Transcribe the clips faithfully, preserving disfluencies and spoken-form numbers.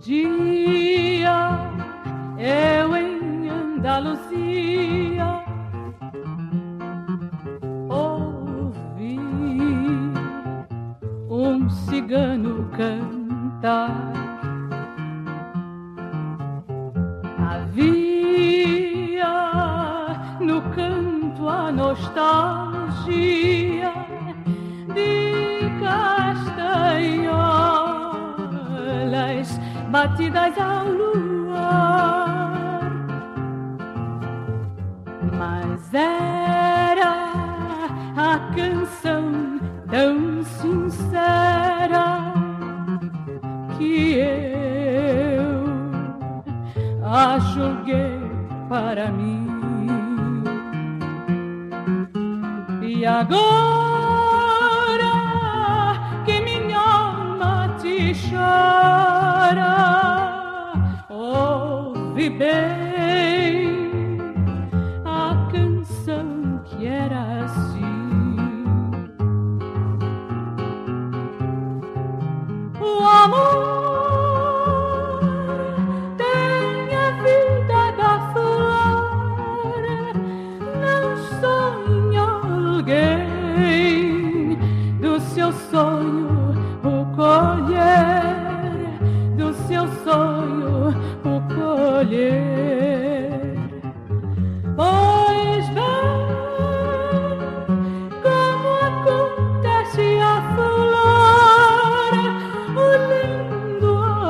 dia eu em Andaluzia ouvi um cigano cantar. Havia no canto a nostalgia de castanholas batidas ao luar, mas era a canção tão sincera que eu a julguei para mim. E agora que minha alma te chora, ouve bem a canção que era assim. O amor sonho o colher, do seu sonho o colher. Pois bem, como acontece a flor, o lindo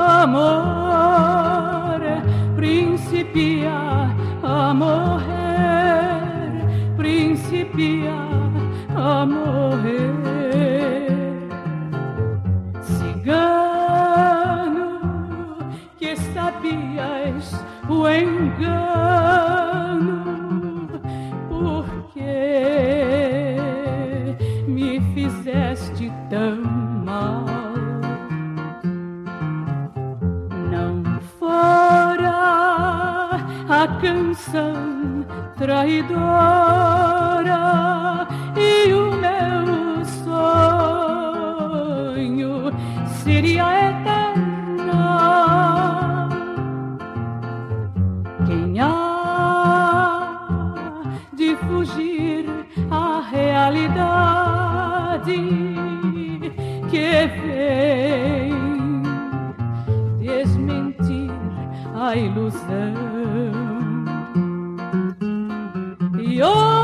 amor principia a morrer, principia a morrer. Sabias o engano, porque me fizeste tão mal. Não fora a canção traidora e o meu sonho seria eterno. Quem há de fugir à realidade que vem desmentir a ilusão? E